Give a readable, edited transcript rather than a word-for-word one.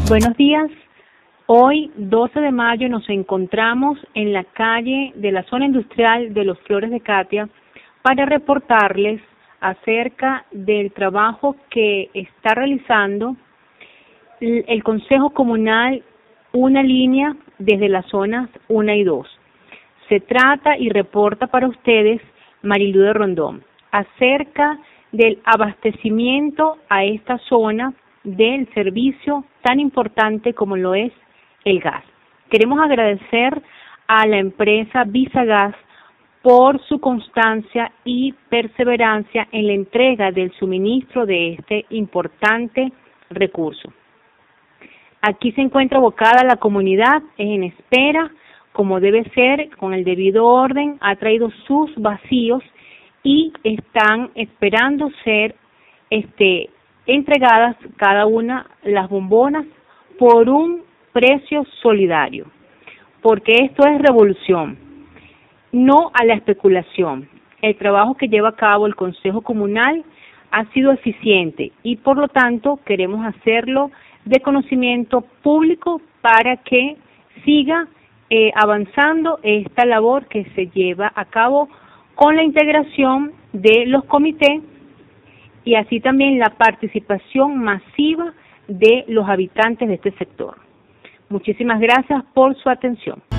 Buenos días. Hoy, 12 de mayo, nos encontramos en la calle de la zona industrial de Los Flores de Catia para reportarles acerca del trabajo que está realizando el Consejo Comunal Una Línea desde las zonas 1 y 2. Se trata y reporta para ustedes Marilú de Rondón acerca del abastecimiento a esta zona del servicio tan importante como lo es el gas. Queremos agradecer a la empresa Visagas por su constancia y perseverancia en la entrega del suministro de este importante recurso. Aquí se encuentra abocada la comunidad en espera, como debe ser, con el debido orden, ha traído sus vacíos y están esperando ser entregadas cada una las bombonas por un precio solidario, porque esto es revolución, no a la especulación. El trabajo que lleva a cabo el Consejo Comunal ha sido eficiente y por lo tanto queremos hacerlo de conocimiento público para que siga avanzando esta labor que se lleva a cabo con la integración de los comités y así también la participación masiva de los habitantes de este sector. Muchísimas gracias por su atención.